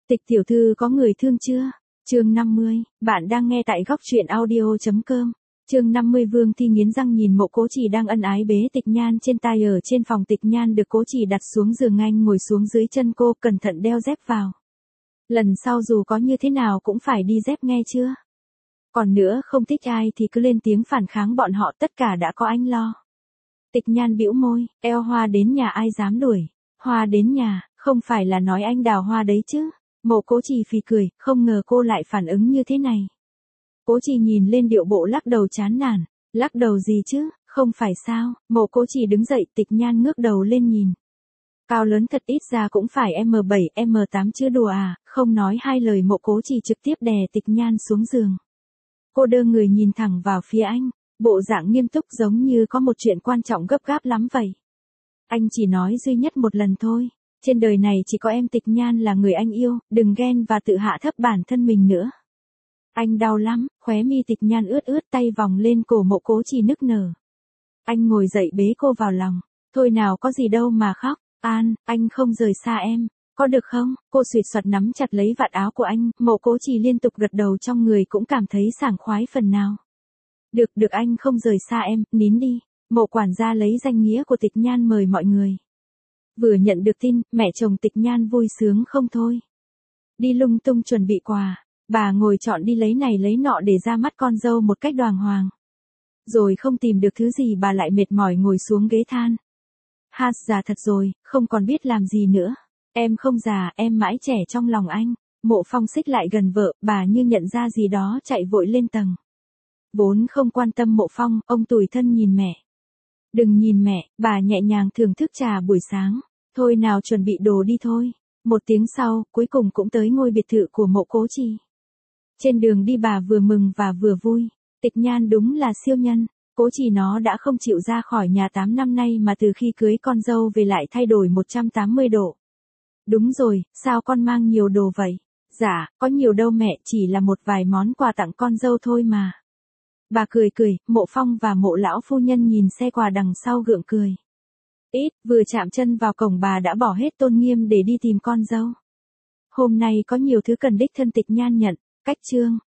Tịch tiểu thư có người thương chưa? Chương 50, bạn đang nghe tại góc truyện audio.com. Chương 50 Vương Thi nghiến răng nhìn Mộ Cố Trì đang ân ái bế Tịch Nhan trên tay ở trên phòng. Tịch Nhan được Cố Trì đặt xuống giường, anh ngồi xuống dưới chân cô, cẩn thận đeo dép vào. Lần sau dù có như thế nào cũng phải đi dép, nghe chưa? Còn nữa, không thích ai thì cứ lên tiếng phản kháng bọn họ, tất cả đã có anh lo. Tịch Nhan bĩu môi, eo hoa đến nhà ai dám đuổi. Hoa đến nhà, không phải là nói anh đào hoa đấy chứ. Mộ Cố Trì phì cười, không ngờ cô lại phản ứng như thế này. Cố Trì nhìn lên điệu bộ lắc đầu chán nản. Lắc đầu gì chứ, không phải sao? Mộ Cố Trì đứng dậy. Tịch Nhan ngước đầu lên nhìn. Cao lớn thật, ít ra cũng phải M7, M8 chứ đùa à. Không nói hai lời, Mộ Cố Trì trực tiếp đè Tịch Nhan xuống giường. Cô đơ người nhìn thẳng vào phía anh, bộ dạng nghiêm túc giống như có một chuyện quan trọng gấp gáp lắm vậy. Anh chỉ nói duy nhất một lần thôi. Trên đời này chỉ có em Tịch Nhan là người anh yêu, đừng ghen và tự hạ thấp bản thân mình nữa. Anh đau lắm, khóe mi Tịch Nhan ướt ướt, tay vòng lên cổ Mộ Cố Trì nức nở. Anh ngồi dậy bế cô vào lòng. Thôi nào, có gì đâu mà khóc. An, anh không rời xa em, có được không? Cô suýt soạt nắm chặt lấy vạt áo của anh. Mộ Cố Trì liên tục gật đầu, trong người cũng cảm thấy sảng khoái phần nào. Được, được, anh không rời xa em, nín đi. Mộ quản gia lấy danh nghĩa của Tịch Nhan mời mọi người. Vừa nhận được tin, mẹ chồng Tịch Nhan vui sướng không thôi. Đi lung tung chuẩn bị quà, bà ngồi chọn đi lấy này lấy nọ để ra mắt con dâu một cách đàng hoàng. Rồi không tìm được thứ gì, bà lại mệt mỏi ngồi xuống ghế than. Ha, già thật rồi, không còn biết làm gì nữa. Em không già, em mãi trẻ trong lòng anh. Mộ Phong xích lại gần vợ, bà như nhận ra gì đó chạy vội lên tầng. Vốn không quan tâm Mộ Phong, ông tủi thân nhìn mẹ. Đừng nhìn mẹ, bà nhẹ nhàng thưởng thức trà buổi sáng. Thôi nào, chuẩn bị đồ đi thôi. Một tiếng sau, cuối cùng cũng tới ngôi biệt thự của Mộ Cố Trì. Trên đường đi bà vừa mừng và vừa vui. Tịch Nhan đúng là siêu nhân. Cố Trì nó đã không chịu ra khỏi nhà 8 năm nay mà từ khi cưới con dâu về lại thay đổi 180 độ. Đúng rồi, sao con mang nhiều đồ vậy? Dạ, có nhiều đâu mẹ, chỉ là một vài món quà tặng con dâu thôi mà. Bà cười cười. Mộ Phong và Mộ lão phu nhân nhìn xe quà đằng sau gượng cười. Vừa chạm chân vào cổng bà đã bỏ hết tôn nghiêm để đi tìm con dâu. Hôm nay có nhiều thứ cần đích thân Tịch Nhan nhận. Cách chương